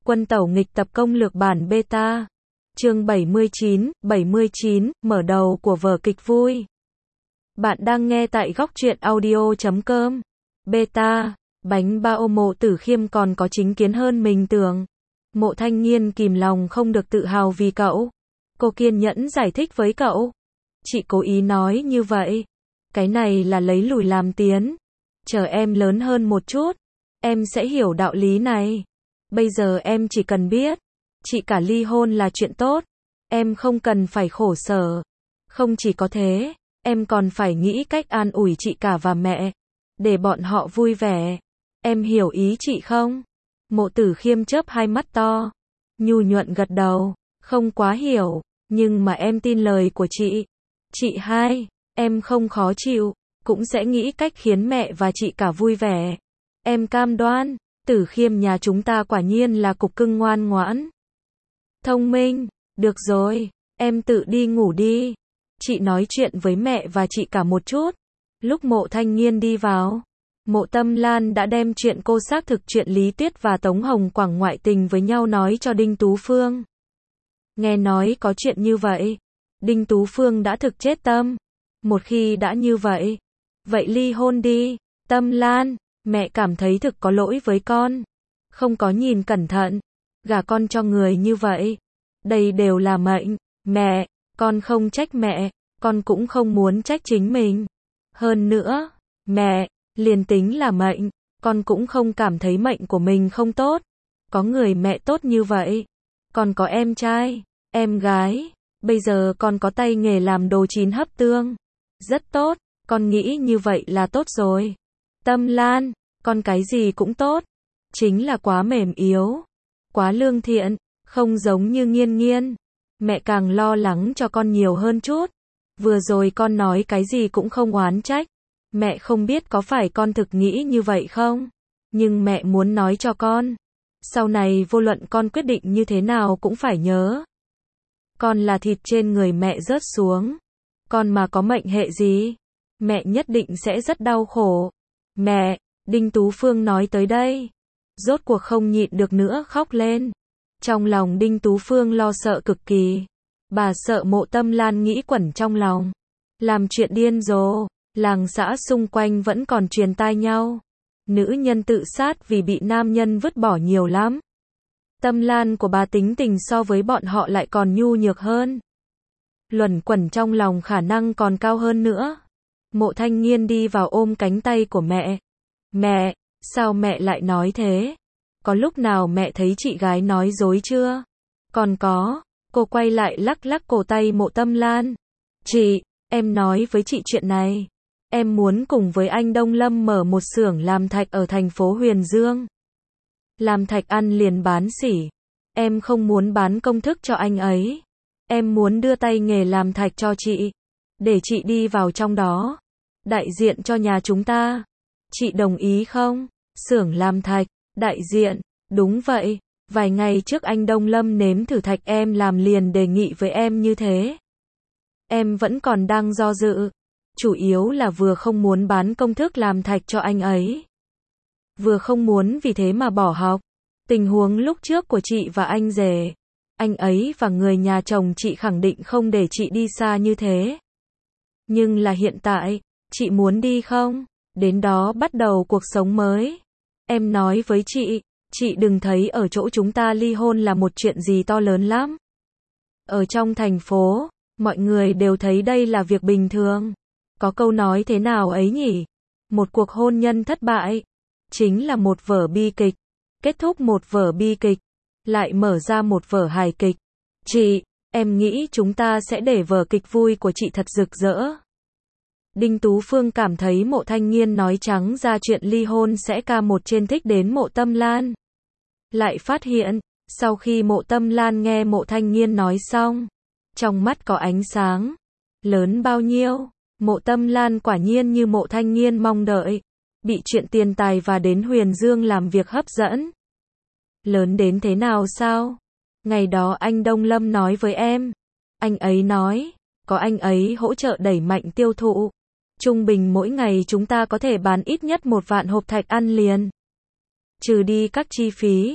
Quân tẩu nghịch tập công lược bản beta. Chương 79, mở đầu của vở kịch vui. Bạn đang nghe tại góc truyện audio.com. Beta, bánh bao Mộ Tử Khiêm còn có chính kiến hơn mình tưởng. Mộ Thanh Nghiên kìm lòng không được tự hào vì cậu. Cô kiên nhẫn giải thích với cậu. Chị cố ý nói như vậy. Cái này là lấy lùi làm tiến. Chờ em lớn hơn một chút, em sẽ hiểu đạo lý này. Bây giờ em chỉ cần biết, chị cả ly hôn là chuyện tốt. Em không cần phải khổ sở. Không chỉ có thế, em còn phải nghĩ cách an ủi chị cả và mẹ, để bọn họ vui vẻ. Em hiểu ý chị không? Mộ Tử Khiêm chớp hai mắt to, nhu nhuận gật đầu. Không quá hiểu, nhưng mà em tin lời của chị. Chị hai, em không khó chịu, cũng sẽ nghĩ cách khiến mẹ và chị cả vui vẻ. Em cam đoan. Tử Khiêm nhà chúng ta quả nhiên là cục cưng ngoan ngoãn, thông minh. Được rồi, em tự đi ngủ đi. Chị nói chuyện với mẹ và chị cả một chút. Lúc Mộ Thanh Nghiên đi vào, Mộ Tâm Lan đã đem chuyện cô xác thực chuyện Lý Tuyết và Tống Hồng Quảng ngoại tình với nhau nói cho Đinh Tú Phương. Nghe nói có chuyện như vậy, Đinh Tú Phương đã thực chết tâm. Một khi đã như vậy, vậy ly hôn đi. Tâm Lan, mẹ cảm thấy thực có lỗi với con. Không có nhìn cẩn thận, gả con cho người như vậy. Đây đều là mệnh. Mẹ, con không trách mẹ, con cũng không muốn trách chính mình. Hơn nữa, mẹ, liền tính là mệnh, con cũng không cảm thấy mệnh của mình không tốt. Có người mẹ tốt như vậy. Con có em trai, em gái, bây giờ con có tay nghề làm đồ chín hấp tương. Rất tốt, con nghĩ như vậy là tốt rồi. Tâm Lan, con cái gì cũng tốt, chính là quá mềm yếu, quá lương thiện, không giống như Nghiên Nghiên. Mẹ càng lo lắng cho con nhiều hơn chút. Vừa rồi con nói cái gì cũng không oán trách. Mẹ không biết có phải con thực nghĩ như vậy không? Nhưng mẹ muốn nói cho con. Sau này vô luận con quyết định như thế nào cũng phải nhớ. Con là thịt trên người mẹ rớt xuống. Con mà có mệnh hệ gì, mẹ nhất định sẽ rất đau khổ. Mẹ, Đinh Tú Phương nói tới đây, rốt cuộc không nhịn được nữa khóc lên. Trong lòng Đinh Tú Phương lo sợ cực kỳ. Bà sợ Mộ Tâm Lan nghĩ quẩn trong lòng, làm chuyện điên rồ. Làng xã xung quanh vẫn còn truyền tai nhau. Nữ nhân tự sát vì bị nam nhân vứt bỏ nhiều lắm. Tâm Lan của bà tính tình so với bọn họ lại còn nhu nhược hơn. Luẩn quẩn trong lòng khả năng còn cao hơn nữa. Mộ Thanh Nghiên đi vào ôm cánh tay của mẹ. Mẹ, sao mẹ lại nói thế? Có lúc nào mẹ thấy chị gái nói dối chưa? Còn có. Cô quay lại lắc lắc cổ tay Mộ Tâm Lan. Chị, em nói với chị chuyện này. Em muốn cùng với anh Đông Lâm mở một xưởng làm thạch ở thành phố Huyền Dương. Làm thạch ăn liền bán sỉ. Em không muốn bán công thức cho anh ấy. Em muốn đưa tay nghề làm thạch cho chị, để chị đi vào trong đó, đại diện cho nhà chúng ta. Chị đồng ý không? Xưởng làm thạch, đại diện, đúng vậy. Vài ngày trước anh Đông Lâm nếm thử thạch em làm liền đề nghị với em như thế. Em vẫn còn đang do dự. Chủ yếu là vừa không muốn bán công thức làm thạch cho anh ấy, vừa không muốn vì thế mà bỏ học. Tình huống lúc trước của chị và anh rể, anh ấy và người nhà chồng chị khẳng định không để chị đi xa như thế. Nhưng là hiện tại, chị muốn đi không? Đến đó bắt đầu cuộc sống mới. Em nói với chị đừng thấy ở chỗ chúng ta ly hôn là một chuyện gì to lớn lắm. Ở trong thành phố, mọi người đều thấy đây là việc bình thường. Có câu nói thế nào ấy nhỉ? Một cuộc hôn nhân thất bại chính là một vở bi kịch. Kết thúc một vở bi kịch, lại mở ra một vở hài kịch. Chị, em nghĩ chúng ta sẽ để vở kịch vui của chị thật rực rỡ. Đinh Tú Phương cảm thấy Mộ Thanh Nghiên nói trắng ra chuyện ly hôn sẽ ca một trên thích đến Mộ Tâm Lan. Lại phát hiện, sau khi Mộ Tâm Lan nghe Mộ Thanh Nghiên nói xong, trong mắt có ánh sáng. Lớn bao nhiêu? Mộ Tâm Lan quả nhiên như Mộ Thanh Nghiên mong đợi. Bị chuyện tiền tài và đến Huyền Dương làm việc hấp dẫn. Lớn đến thế nào sao? Ngày đó anh Đông Lâm nói với em. Anh ấy nói, có anh ấy hỗ trợ đẩy mạnh tiêu thụ. Trung bình mỗi ngày chúng ta có thể bán ít nhất 1 vạn hộp thạch ăn liền. Trừ đi các chi phí,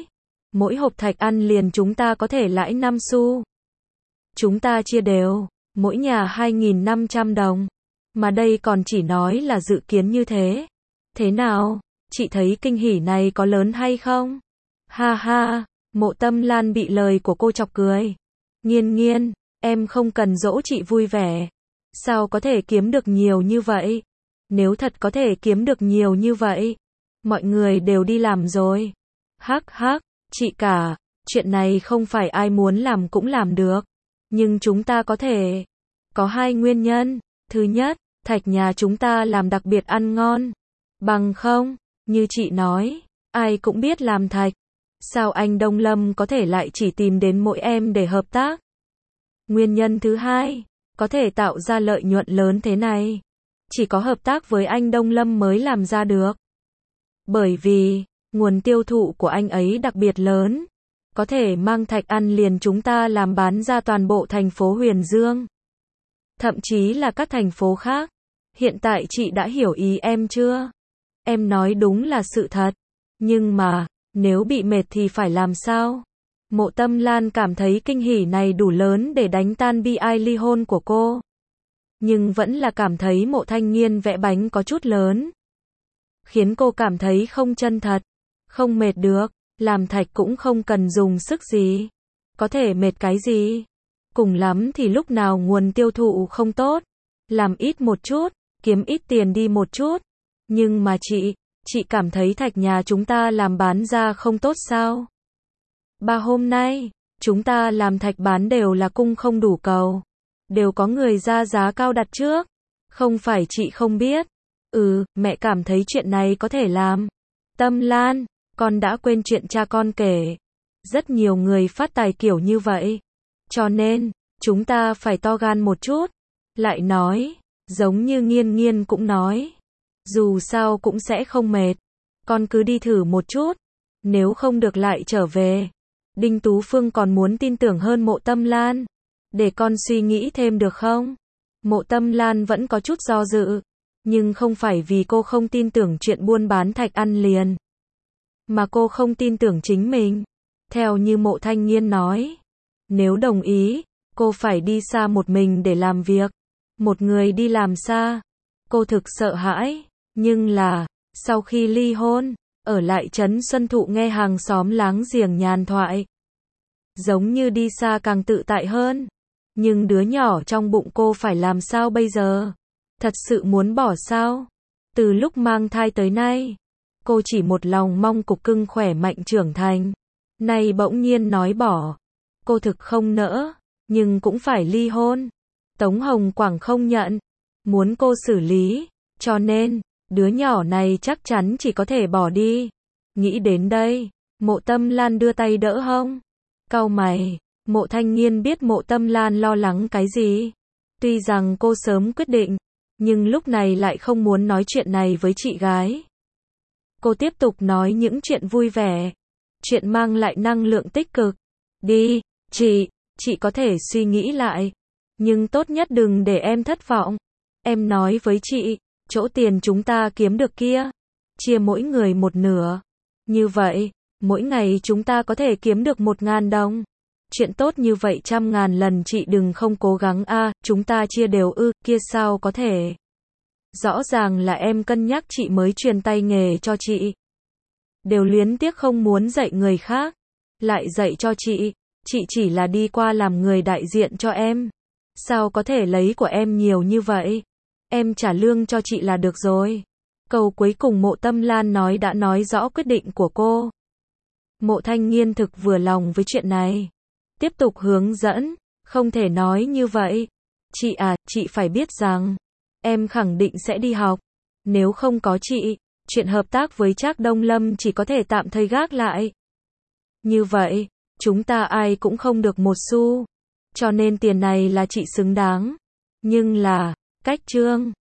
Mỗi hộp thạch ăn liền chúng ta có thể lãi 5 xu. Chúng ta chia đều, mỗi nhà 2.500 đồng. Mà đây còn chỉ nói là dự kiến như thế. Thế nào, chị thấy kinh hỉ này có lớn hay không? Ha ha, Mộ Tâm Lan bị lời của cô chọc cười. Nghiên nghiên, em không cần dỗ chị vui vẻ. Sao có thể kiếm được nhiều như vậy? Nếu thật có thể kiếm được nhiều như vậy, mọi người đều đi làm rồi. Hắc hắc, chị cả, chuyện này không phải ai muốn làm cũng làm được. Nhưng chúng ta có thể. Có hai nguyên nhân. Thứ nhất, thạch nhà chúng ta làm đặc biệt ăn ngon. Bằng không, như chị nói, ai cũng biết làm thạch. Sao anh Đông Lâm có thể lại chỉ tìm đến mỗi em để hợp tác? Nguyên nhân thứ hai, có thể tạo ra lợi nhuận lớn thế này, chỉ có hợp tác với anh Đông Lâm mới làm ra được. Bởi vì, nguồn tiêu thụ của anh ấy đặc biệt lớn, có thể mang thạch ăn liền chúng ta làm bán ra toàn bộ thành phố Huyền Dương. Thậm chí là các thành phố khác. Hiện tại chị đã hiểu ý em chưa? Em nói đúng là sự thật. Nhưng mà, nếu bị mệt thì phải làm sao? Mộ Tâm Lan cảm thấy kinh hỉ này đủ lớn để đánh tan bi ai ly hôn của cô. Nhưng vẫn là cảm thấy Mộ Thanh Nghiên vẽ bánh có chút lớn. Khiến cô cảm thấy không chân thật. Không mệt được, làm thạch cũng không cần dùng sức gì. Có thể mệt cái gì? Cùng lắm thì lúc nào nguồn tiêu thụ không tốt, làm ít một chút, kiếm ít tiền đi một chút. Nhưng mà chị cảm thấy thạch nhà chúng ta làm bán ra không tốt sao? Hôm nay, chúng ta làm thạch bán đều là cung không đủ cầu. Đều có người ra giá cao đặt trước. Không phải chị không biết. Mẹ cảm thấy chuyện này có thể làm. Tâm Lan, con đã quên chuyện cha con kể. Rất nhiều người phát tài kiểu như vậy. Cho nên, chúng ta phải to gan một chút. Lại nói, giống như Nghiên Nghiên cũng nói. Dù sao cũng sẽ không mệt. Con cứ đi thử một chút. Nếu không được lại trở về. Đinh Tú Phương còn muốn tin tưởng hơn Mộ Tâm Lan. Để con suy nghĩ thêm được không? Mộ Tâm Lan vẫn có chút do dự. Nhưng không phải vì cô không tin tưởng chuyện buôn bán thạch ăn liền. Mà cô không tin tưởng chính mình. Theo như Mộ Thanh Nghiên nói. Nếu đồng ý, cô phải đi xa một mình để làm việc. Một người đi làm xa. Cô thực sợ hãi. Nhưng là, sau khi ly hôn, ở lại trấn Xuân Thụ nghe hàng xóm láng giềng nhàn thoại. Giống như đi xa càng tự tại hơn. Nhưng đứa nhỏ trong bụng cô phải làm sao bây giờ? Thật sự muốn bỏ sao? Từ lúc mang thai tới nay, cô chỉ một lòng mong cục cưng khỏe mạnh trưởng thành. Nay bỗng nhiên nói bỏ. Cô thực không nỡ, nhưng cũng phải ly hôn. Tống Hồng Quảng không nhận, muốn cô xử lý, cho nên, đứa nhỏ này chắc chắn chỉ có thể bỏ đi. Nghĩ đến đây, Mộ Tâm Lan đưa tay đỡ hông. Cau mày, Mộ Thanh Nghiên biết Mộ Tâm Lan lo lắng cái gì. Tuy rằng cô sớm quyết định, nhưng lúc này lại không muốn nói chuyện này với chị gái. Cô tiếp tục nói những chuyện vui vẻ, chuyện mang lại năng lượng tích cực. Đi, chị có thể suy nghĩ lại. Nhưng tốt nhất đừng để em thất vọng. Em nói với chị, chỗ tiền chúng ta kiếm được kia, chia mỗi người một nửa. Như vậy, mỗi ngày chúng ta có thể kiếm được 1.000 đồng. Chuyện tốt như vậy 100.000 lần chị đừng không cố gắng chúng ta chia đều kia sao có thể. Rõ ràng là em cân nhắc chị mới truyền tay nghề cho chị. Đều luyến tiếc không muốn dạy người khác. Lại dạy cho chị chỉ là đi qua làm người đại diện cho em. Sao có thể lấy của em nhiều như vậy? Em trả lương cho chị là được rồi. Câu cuối cùng Mộ Tâm Lan nói đã nói rõ quyết định của cô. Mộ Thanh Nghiên thực vừa lòng với chuyện này. Tiếp tục hướng dẫn, không thể nói như vậy. Chị phải biết rằng, em khẳng định sẽ đi học. Nếu không có chị, chuyện hợp tác với Trác Đông Lâm chỉ có thể tạm thời gác lại. Như vậy, chúng ta ai cũng không được một xu. Cho nên tiền này là chị xứng đáng. Nhưng là, cách trương.